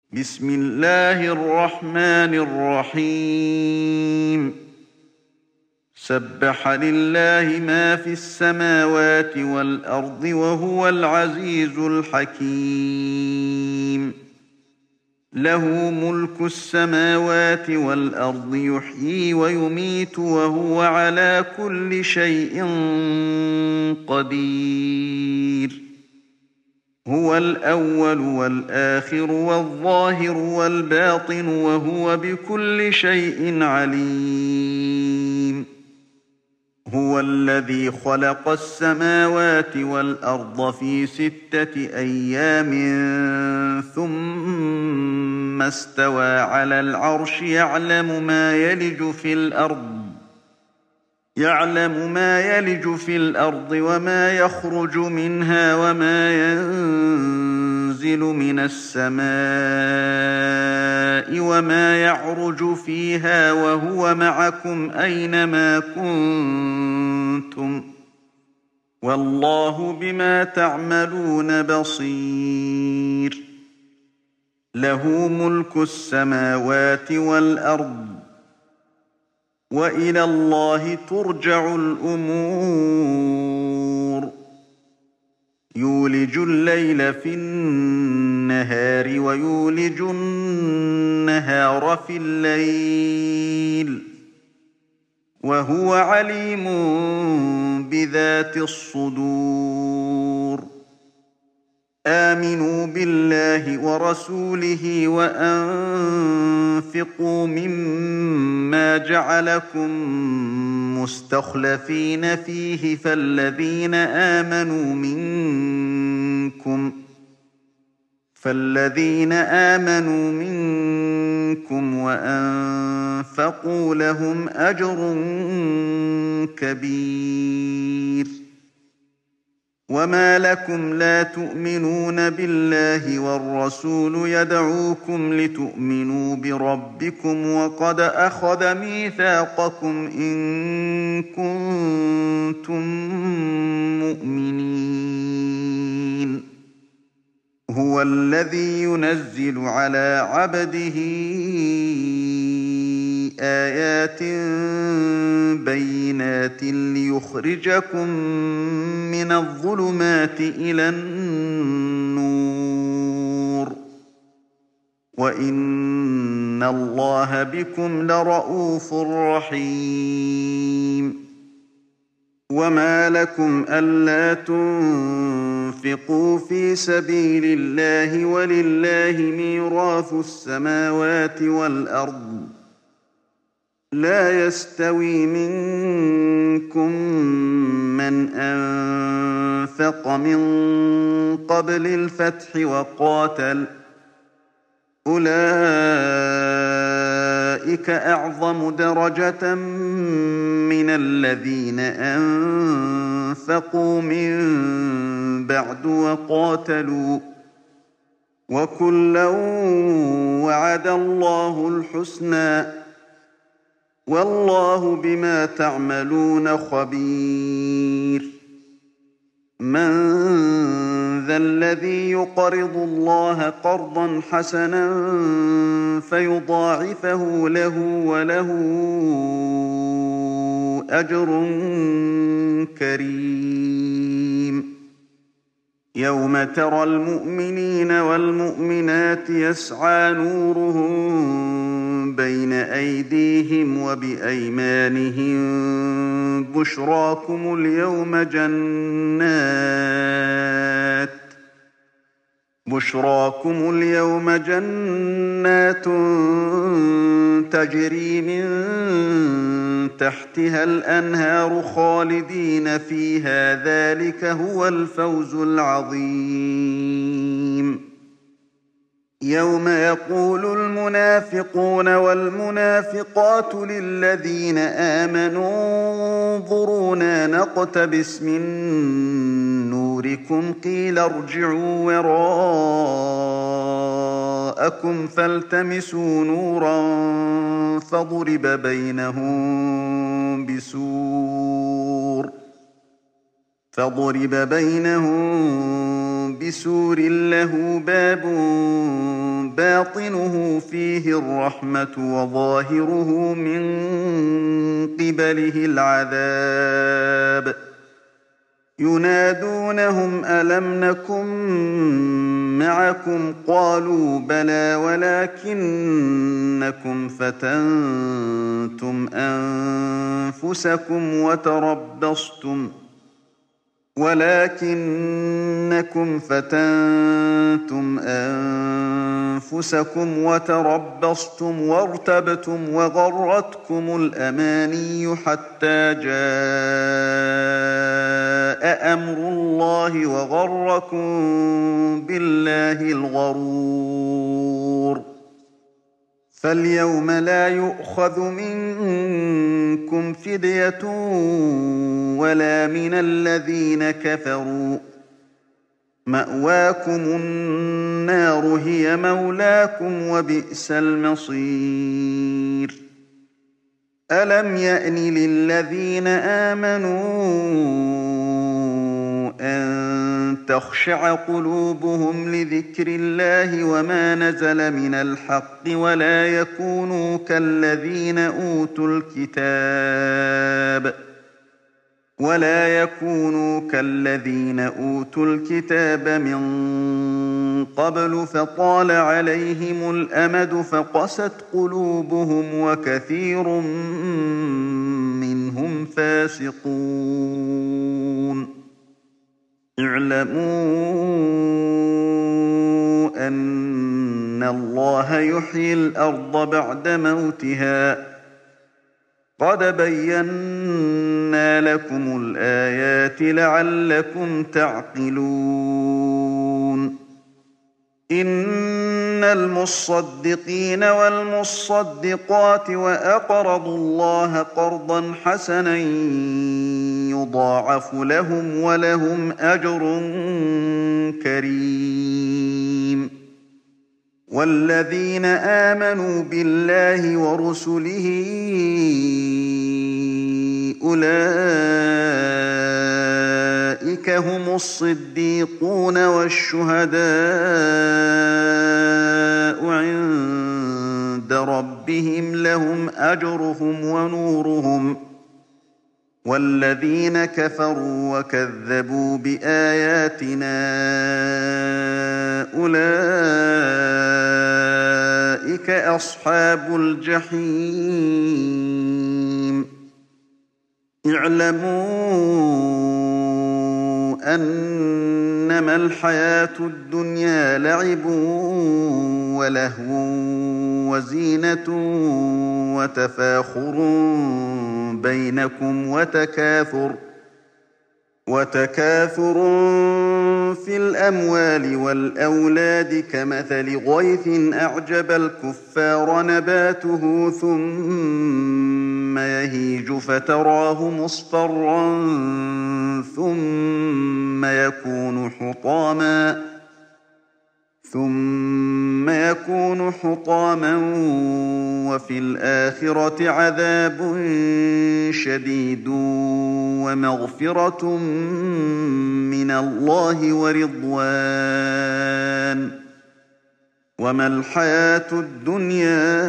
بسم الله الرحمن الرحيم. سبح لله ما في السماوات والأرض وهو العزيز الحكيم. له ملك السماوات والأرض يحيي ويميت وهو على كل شيء قدير. هو الأول والآخر والظاهر والباطن وهو بكل شيء عليم. هو الذي خلق السماوات والأرض في 6 أيام ثم استوى على العرش يعلم ما يلج في الأرض وما يخرج منها وما ينزل من السماء وما يعرج فيها وهو معكم أينما كنتم والله بما تعملون بصير. له ملك السماوات والأرض وإلى الله ترجع الأمور. يولج الليل في النهار ويولج النهار في الليل وهو عليم بذات الصدور. آمنوا بالله ورسوله وأنفقوا مما جعلكم مستخلفين فيه فالذين آمنوا منكم وأنفقوا لهم أجر كبير. وما لكم لا تؤمنون بالله والرسول يدعوكم لتؤمنوا بربكم وقد أخذ ميثاقكم إن كنتم مؤمنين. هو الذي ينزل على عبده آيات بينات ليخرجكم من الظلمات إلى النور وإن الله بكم لرءوف رحيم. وما لكم ألا تنفقوا في سبيل الله ولله ميراث السماوات والأرض. لا يستوي منكم من أنفق من قبل الفتح وقاتل أولئك أعظم درجة من الذين أنفقوا من بعد وقاتلوا وكلا وعد الله الحسنى والله بما تعملون خبير. من ذا الذي يقرض الله قرضا حسنا فيضاعفه له وله أجر كريم. يوم ترى المؤمنين والمؤمنات يسعى نورهم بين أيديهم وبأيمانهم بشراكم اليوم جنات تجري من تحتها الأنهار خالدين فيها ذلك هو الفوز العظيم. يوم يقول المنافقون والمنافقات للذين آمنوا انظرونا نقتبس من نوركم قيل ارجعوا وراءكم فالتمسوا نورا فضرب بينهم بسور له باب باطنه فيه الرحمة وظاهره من قبله العذاب ينادونهم ألم نكن معكم قالوا بلى ولكنكم فتنتم أنفسكم وتربصتم وارتبتم وغرتكم الأماني حتى جاء أمر الله وغركم بالله الغرور فاليوم لا يؤخذ منكم فدية ولا من الذين كفروا مأواكم النار هي مولاكم وبئس المصير ألم يأن للذين آمنوا أن تخشع قلوبهم لذكر الله وما نزل من الحق ولا يكونوا كالذين أوتوا الكتاب من قبل فطال عليهم الأمد فقست قلوبهم وكثير منهم فاسقون اعلموا أن الله يحيي الأرض بعد موتها قد بينا لكم الآيات لعلكم تعقلون إن المصدقين والمصدقات وأقرضوا الله قرضا حسنا يضاعف لهم ولهم أجر كريم والذين آمنوا بالله ورسله أولئك هم الصديقون والشهداء عند ربهم لهم أجرهم ونورهم والذين كفروا وكذبوا بآياتنا أولئك أصحاب الجحيم اعلموا أنما الحياة الدنيا لعب ولهو وزينة وتفاخر بينكم وتكاثر في الأموال والأولاد كمثل غيث أعجب الكفار نباته ثم يهيج فتراه مصفرا ثم يكون حطاما وفي الآخرة عذاب شديد ومغفرة من الله ورضوان وما الحياة الدنيا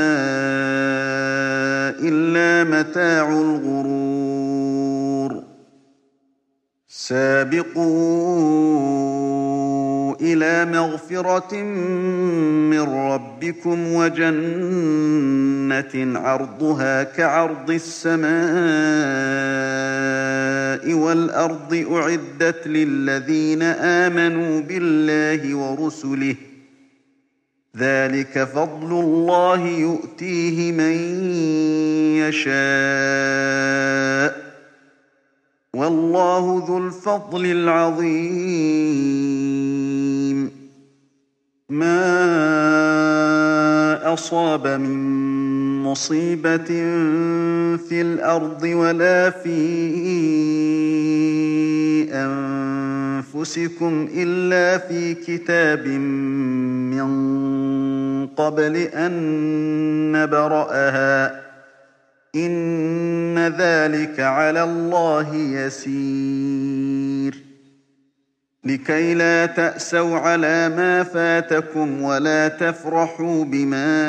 إلا متاع الغرور سابقوا إلى مغفرة من ربكم وجنة عرضها كعرض السماء والأرض أعدت للذين آمنوا بالله ورسله ذلك فضل الله يؤتيه من يشاء والله ذو الفضل العظيم ما أصاب من مصيبة في الأرض ولا في أنفسكم إلا في كتاب من قبل أن نبرأها إن ذلك على الله يسير لكي لا تأسوا على ما فاتكم ولا تفرحوا بما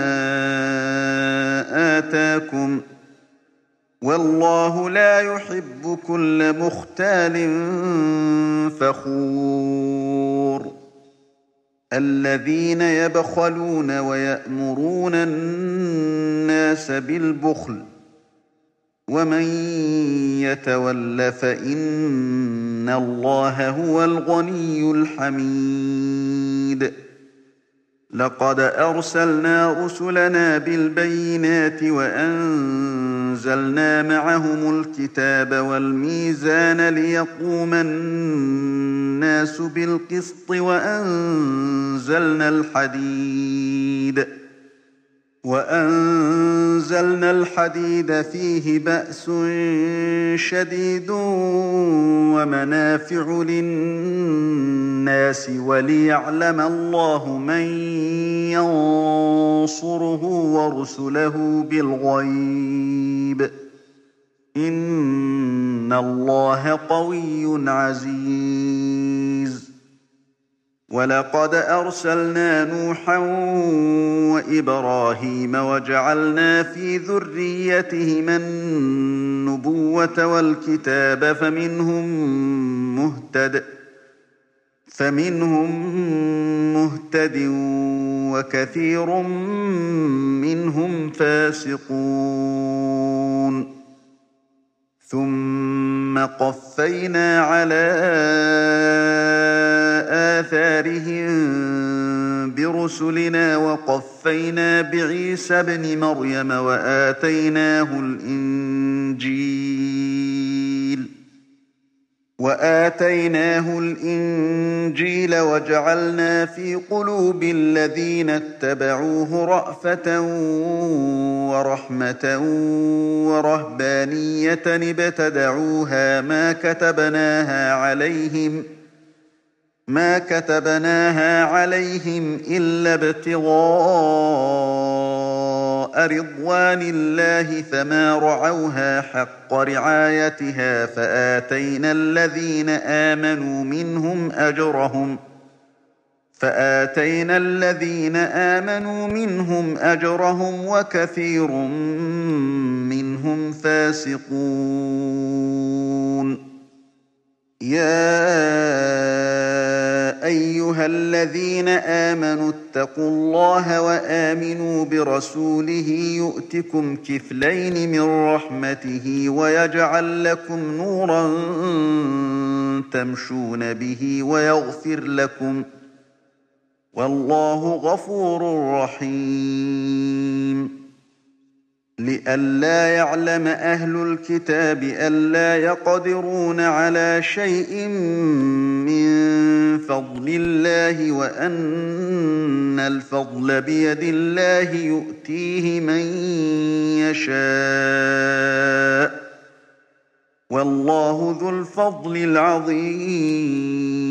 آتاكم والله لا يحب كل مختال فخور الذين يبخلون ويأمرون الناس بالبخل ومن يتول فإن الله هو الغني الحميد لقد أرسلنا رسلنا بالبينات وأنزلنا معهم الكتاب والميزان ليقوم الناس بالقسط وأنزلنا الحديد فيه بأس شديد ومنافع للناس وليعلم الله من ينصره ورسله بالغيب إن الله قوي عزيز ولقد أرسلنا نوحا وإبراهيم وجعلنا في ذريتهما النبوة والكتاب فمنهم مهتد وكثير منهم فاسقون ثم قفينا على آثارهم برسلنا وقفينا بعيسى ابن مريم وآتيناه الإنجيل وجعلنا في قلوب الذين اتبعوه رأفة ورحمة ورهبانية ابتدعوها ما كتبناها عليهم إلا ابتغاء رضوان الله فما رعوها حق رعايتها فآتينا الذين آمنوا منهم أجرهم وكثير منهم فاسقون يا أيها الذين آمنوا اتقوا الله وآمنوا برسوله يؤتكم كفلين من رحمته ويجعل لكم نورا تمشون به ويغفر لكم والله غفور رحيم لئلا يعلم أهل الكتاب ألا يقدرون على شيء من فضل الله وأن الفضل بيد الله يؤتيه من يشاء والله ذو الفضل العظيم